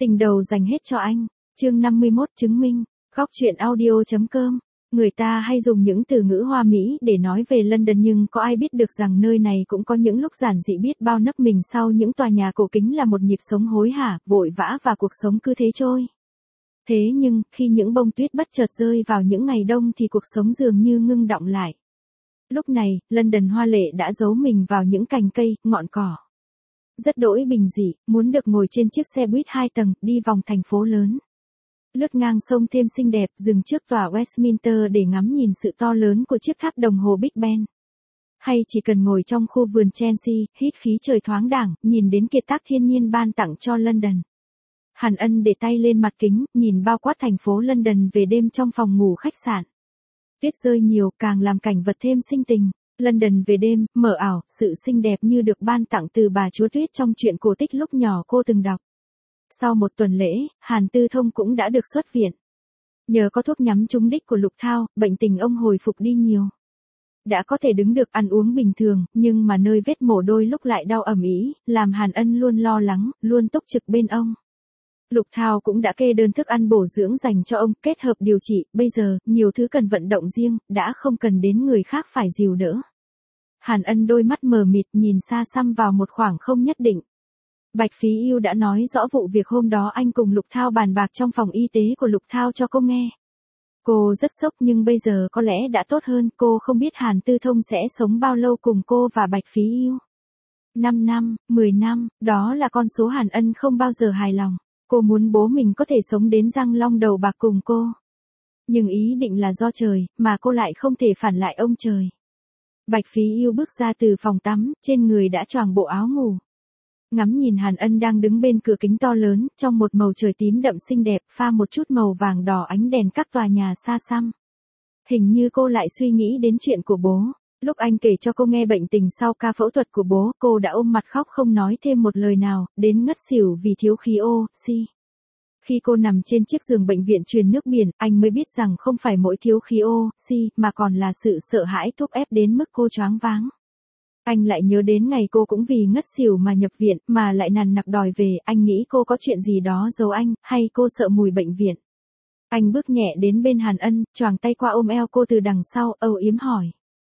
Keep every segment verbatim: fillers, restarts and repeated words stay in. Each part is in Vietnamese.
Tình đầu dành hết cho anh. Chương năm mươi mốt chứng minh. Góc truyện audio.com. Người ta hay dùng những từ ngữ hoa mỹ để nói về London nhưng có ai biết được rằng nơi này cũng có những lúc giản dị biết bao nấp mình sau những tòa nhà cổ kính là một nhịp sống hối hả, vội vã và cuộc sống cứ thế trôi. Thế nhưng, khi những bông tuyết bất chợt rơi vào những ngày đông thì cuộc sống dường như ngưng đọng lại. Lúc này, London hoa lệ đã giấu mình vào những cành cây, ngọn cỏ. Rất đỗi bình dị, muốn được ngồi trên chiếc xe buýt hai tầng, đi vòng thành phố lớn. Lướt ngang sông thêm xinh đẹp, dừng trước tòa Westminster để ngắm nhìn sự to lớn của chiếc tháp đồng hồ Big Ben. Hay chỉ cần ngồi trong khu vườn Chelsea, hít khí trời thoáng đãng, nhìn đến kiệt tác thiên nhiên ban tặng cho London. Hàn Ân để tay lên mặt kính, nhìn bao quát thành phố London về đêm trong phòng ngủ khách sạn. Tuyết rơi nhiều, càng làm cảnh vật thêm sinh tình. London về đêm, mờ ảo, sự xinh đẹp như được ban tặng từ bà chúa Tuyết trong truyện cổ tích lúc nhỏ cô từng đọc. Sau một tuần lễ, Hàn Tư Thông cũng đã được xuất viện. Nhờ có thuốc nhắm trúng đích của Lục Thao, bệnh tình ông hồi phục đi nhiều. Đã có thể đứng được ăn uống bình thường, nhưng mà nơi vết mổ đôi lúc lại đau ầm ĩ, làm Hàn Ân luôn lo lắng, luôn túc trực bên ông. Lục Thao cũng đã kê đơn thức ăn bổ dưỡng dành cho ông, kết hợp điều trị, bây giờ, nhiều thứ cần vận động riêng, đã không cần đến người khác phải dìu đỡ. Hàn Ân đôi mắt mờ mịt nhìn xa xăm vào một khoảng không nhất định. Bạch Phí Yêu đã nói rõ vụ việc hôm đó anh cùng Lục Thao bàn bạc trong phòng y tế của Lục Thao cho cô nghe. Cô rất sốc nhưng bây giờ có lẽ đã tốt hơn, cô không biết Hàn Tư Thông sẽ sống bao lâu cùng cô và Bạch Phí Yêu. năm năm, mười năm, đó là con số Hàn Ân không bao giờ hài lòng. Cô muốn bố mình có thể sống đến răng long đầu bạc cùng cô. Nhưng ý định là do trời, mà cô lại không thể phản lại ông trời. Bạch Phí Yêu bước ra từ phòng tắm, trên người đã choàng bộ áo ngủ. Ngắm nhìn Hàn Ân đang đứng bên cửa kính to lớn, trong một màu trời tím đậm xinh đẹp, pha một chút màu vàng đỏ ánh đèn các tòa nhà xa xăm. Hình như cô lại suy nghĩ đến chuyện của bố. Lúc anh kể cho cô nghe bệnh tình sau ca phẫu thuật của bố, cô đã ôm mặt khóc không nói thêm một lời nào, đến ngất xỉu vì thiếu khí oxy. Khi cô nằm trên chiếc giường bệnh viện truyền nước biển, anh mới biết rằng không phải mỗi thiếu khí oxy, mà còn là sự sợ hãi thúc ép đến mức cô choáng váng. Anh lại nhớ đến ngày cô cũng vì ngất xỉu mà nhập viện, mà lại nằn nặc đòi về, anh nghĩ cô có chuyện gì đó giấu anh, hay cô sợ mùi bệnh viện. Anh bước nhẹ đến bên Hàn Ân, choàng tay qua ôm eo cô từ đằng sau, âu yếm hỏi.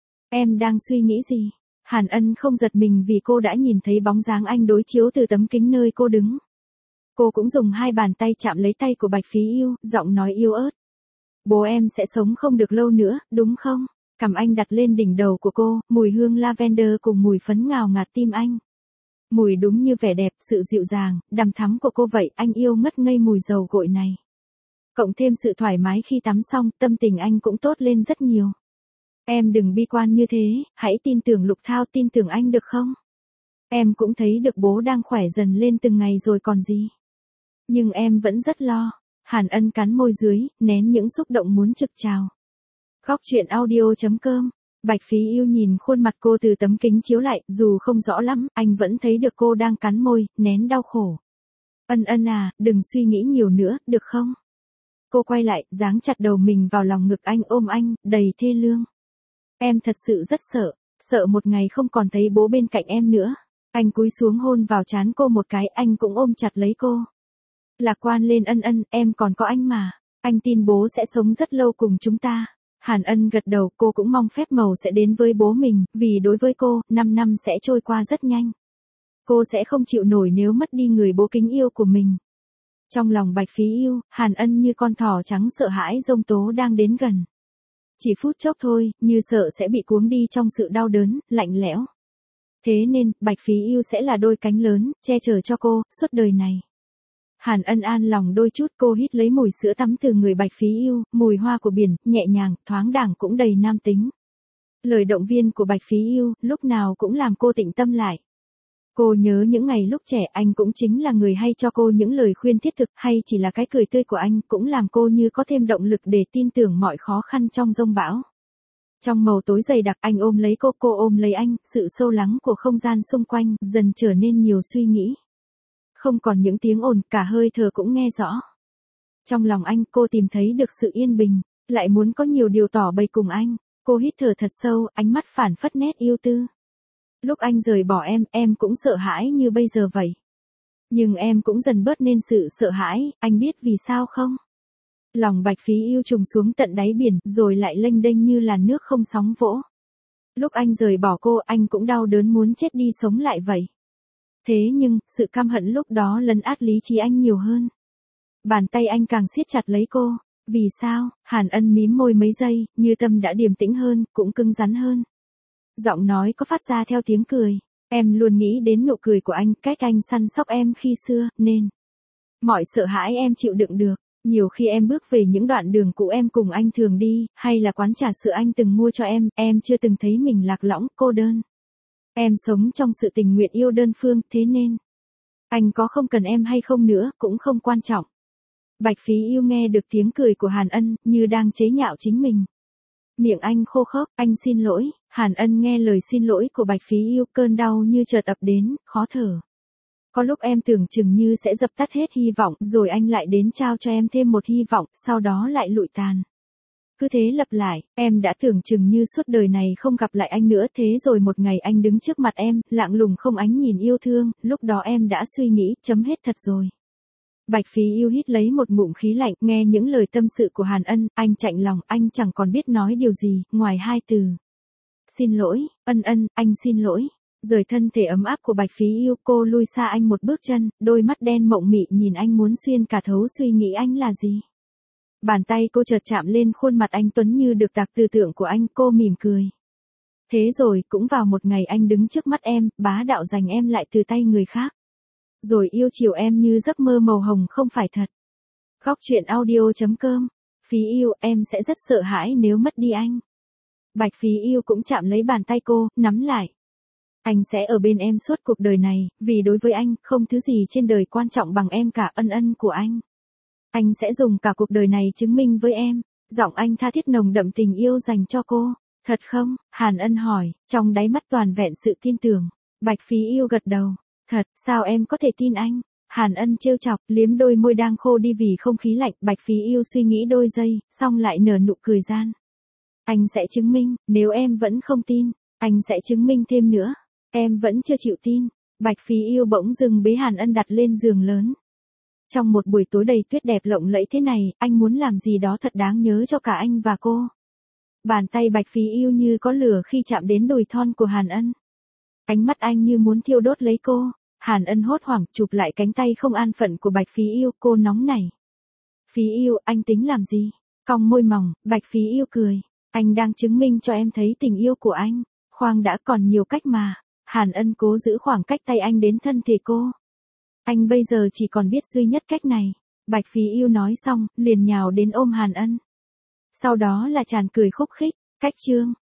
Em đang suy nghĩ gì? Hàn Ân không giật mình vì cô đã nhìn thấy bóng dáng anh đối chiếu từ tấm kính nơi cô đứng. Cô cũng dùng hai bàn tay chạm lấy tay của Bạch Phí Yêu, giọng nói yếu ớt. Bố em sẽ sống không được lâu nữa, đúng không? Cằm anh đặt lên đỉnh đầu của cô, mùi hương lavender cùng mùi phấn ngào ngạt tim anh. Mùi đúng như vẻ đẹp, sự dịu dàng, đằm thắm của cô vậy, anh yêu ngất ngây mùi dầu gội này. Cộng thêm sự thoải mái khi tắm xong, tâm tình anh cũng tốt lên rất nhiều. Em đừng bi quan như thế, hãy tin tưởng Lục Thao, tin tưởng anh được không? Em cũng thấy được bố đang khỏe dần lên từng ngày rồi còn gì. Nhưng em vẫn rất lo. Hàn Ân cắn môi dưới, nén những xúc động muốn trực trào. Góc truyện audio.com. Bạch Phí Yêu nhìn khuôn mặt cô từ tấm kính chiếu lại, dù không rõ lắm, anh vẫn thấy được cô đang cắn môi, nén đau khổ. Ân Ân à, đừng suy nghĩ nhiều nữa, được không? Cô quay lại, giáng chặt đầu mình vào lòng ngực anh, ôm anh, đầy thê lương. Em thật sự rất sợ, sợ một ngày không còn thấy bố bên cạnh em nữa. Anh cúi xuống hôn vào trán cô một cái, anh cũng ôm chặt lấy cô. Lạc quan lên Ân Ân, em còn có anh mà. Anh tin bố sẽ sống rất lâu cùng chúng ta. Hàn Ân gật đầu, cô cũng mong phép màu sẽ đến với bố mình, vì đối với cô, năm năm sẽ trôi qua rất nhanh. Cô sẽ không chịu nổi nếu mất đi người bố kính yêu của mình. Trong lòng Bạch Phí Yêu, Hàn Ân như con thỏ trắng sợ hãi giông tố đang đến gần. Chỉ phút chốc thôi, như sợ sẽ bị cuống đi trong sự đau đớn, lạnh lẽo. Thế nên, Bạch Phí Yêu sẽ là đôi cánh lớn, che chở cho cô, suốt đời này. Hàn Ân an lòng đôi chút, cô hít lấy mùi sữa tắm từ người Bạch Phí Yêu, mùi hoa của biển, nhẹ nhàng, thoáng đãng cũng đầy nam tính. Lời động viên của Bạch Phí Yêu, lúc nào cũng làm cô tĩnh tâm lại. Cô nhớ những ngày lúc trẻ anh cũng chính là người hay cho cô những lời khuyên thiết thực, hay chỉ là cái cười tươi của anh cũng làm cô như có thêm động lực để tin tưởng mọi khó khăn trong dông bão. Trong màu tối dày đặc anh ôm lấy cô, cô ôm lấy anh, sự sâu lắng của không gian xung quanh dần trở nên nhiều suy nghĩ. Không còn những tiếng ồn, cả hơi thở cũng nghe rõ. Trong lòng anh cô tìm thấy được sự yên bình, lại muốn có nhiều điều tỏ bày cùng anh. Cô hít thở thật sâu, ánh mắt phản phất nét yêu tư. Lúc anh rời bỏ em, em cũng sợ hãi như bây giờ vậy. Nhưng em cũng dần bớt nên sự sợ hãi, anh biết vì sao không? Lòng Bạch Phí Yêu trùng xuống tận đáy biển, rồi lại lênh đênh như làn nước không sóng vỗ. Lúc anh rời bỏ cô, anh cũng đau đớn muốn chết đi sống lại vậy. Thế nhưng, sự căm hận lúc đó lấn át lý trí anh nhiều hơn. Bàn tay anh càng siết chặt lấy cô. Vì sao? Hàn Ân mím môi mấy giây, như tâm đã điềm tĩnh hơn, cũng cứng rắn hơn. Giọng nói có phát ra theo tiếng cười. Em luôn nghĩ đến nụ cười của anh, cách anh săn sóc em khi xưa, nên mọi sợ hãi em chịu đựng được. Nhiều khi em bước về những đoạn đường cũ em cùng anh thường đi, hay là quán trà sữa anh từng mua cho em, em chưa từng thấy mình lạc lõng, cô đơn. Em sống trong sự tình nguyện yêu đơn phương, thế nên anh có không cần em hay không nữa, cũng không quan trọng. Bạch Phí Yêu nghe được tiếng cười của Hàn Ân, như đang chế nhạo chính mình. Miệng anh khô khốc, anh xin lỗi. Hàn Ân nghe lời xin lỗi của Bạch Phí Yêu, cơn đau như chợt ập đến, khó thở. Có lúc em tưởng chừng như sẽ dập tắt hết hy vọng, rồi anh lại đến trao cho em thêm một hy vọng, sau đó lại lụi tàn. Cứ thế lặp lại, em đã tưởng chừng như suốt đời này không gặp lại anh nữa, thế rồi một ngày anh đứng trước mặt em, lặng lùng không ánh nhìn yêu thương, lúc đó em đã suy nghĩ, chấm hết thật rồi. Bạch Phí Yêu hít lấy một ngụm khí lạnh, nghe những lời tâm sự của Hàn Ân, anh chạnh lòng, anh chẳng còn biết nói điều gì, ngoài hai từ. Xin lỗi. Ân Ân, anh xin lỗi. Rời thân thể ấm áp của Bạch Phí Yêu, cô lui xa anh một bước chân, đôi mắt đen mộng mị nhìn anh muốn xuyên cả thấu suy nghĩ anh là gì. Bàn tay cô chợt chạm lên khuôn mặt anh tuấn như được tạc từ tượng của anh, cô mỉm cười. Thế rồi, cũng vào một ngày anh đứng trước mắt em, bá đạo giành em lại từ tay người khác. Rồi yêu chiều em như giấc mơ màu hồng không phải thật. Góc truyện audio chấm com. Phí Yêu, em sẽ rất sợ hãi nếu mất đi anh. Bạch Phí Yêu cũng chạm lấy bàn tay cô, nắm lại. Anh sẽ ở bên em suốt cuộc đời này, vì đối với anh, không thứ gì trên đời quan trọng bằng em cả. Ân Ân của anh. Anh sẽ dùng cả cuộc đời này chứng minh với em. Giọng anh tha thiết nồng đậm tình yêu dành cho cô. Thật không? Hàn Ân hỏi, trong đáy mắt toàn vẹn sự tin tưởng. Bạch Phí Yêu gật đầu. Thật, sao em có thể tin anh? Hàn Ân trêu chọc, liếm đôi môi đang khô đi vì không khí lạnh. Bạch Phí Yêu suy nghĩ đôi giây, xong lại nở nụ cười gian. Anh sẽ chứng minh, nếu em vẫn không tin, anh sẽ chứng minh thêm nữa. Em vẫn chưa chịu tin. Bạch Phí Yêu bỗng dưng bế Hàn Ân đặt lên giường lớn. Trong một buổi tối đầy tuyết đẹp lộng lẫy thế này, anh muốn làm gì đó thật đáng nhớ cho cả anh và cô. Bàn tay Bạch Phí Yêu như có lửa khi chạm đến đùi thon của Hàn Ân. Ánh mắt anh như muốn thiêu đốt lấy cô. Hàn Ân hốt hoảng chụp lại cánh tay không an phận của Bạch Phí Yêu, cô nóng nảy. Phí Yêu, anh tính làm gì? Cong môi mỏng, Bạch Phí Yêu cười. Anh đang chứng minh cho em thấy tình yêu của anh. Khoan đã, còn nhiều cách mà. Hàn Ân cố giữ khoảng cách tay anh đến thân thể cô. Anh bây giờ chỉ còn biết duy nhất cách này. Bạch Phí Yêu nói xong, liền nhào đến ôm Hàn Ân. Sau đó là tràn cười khúc khích. Cách chương.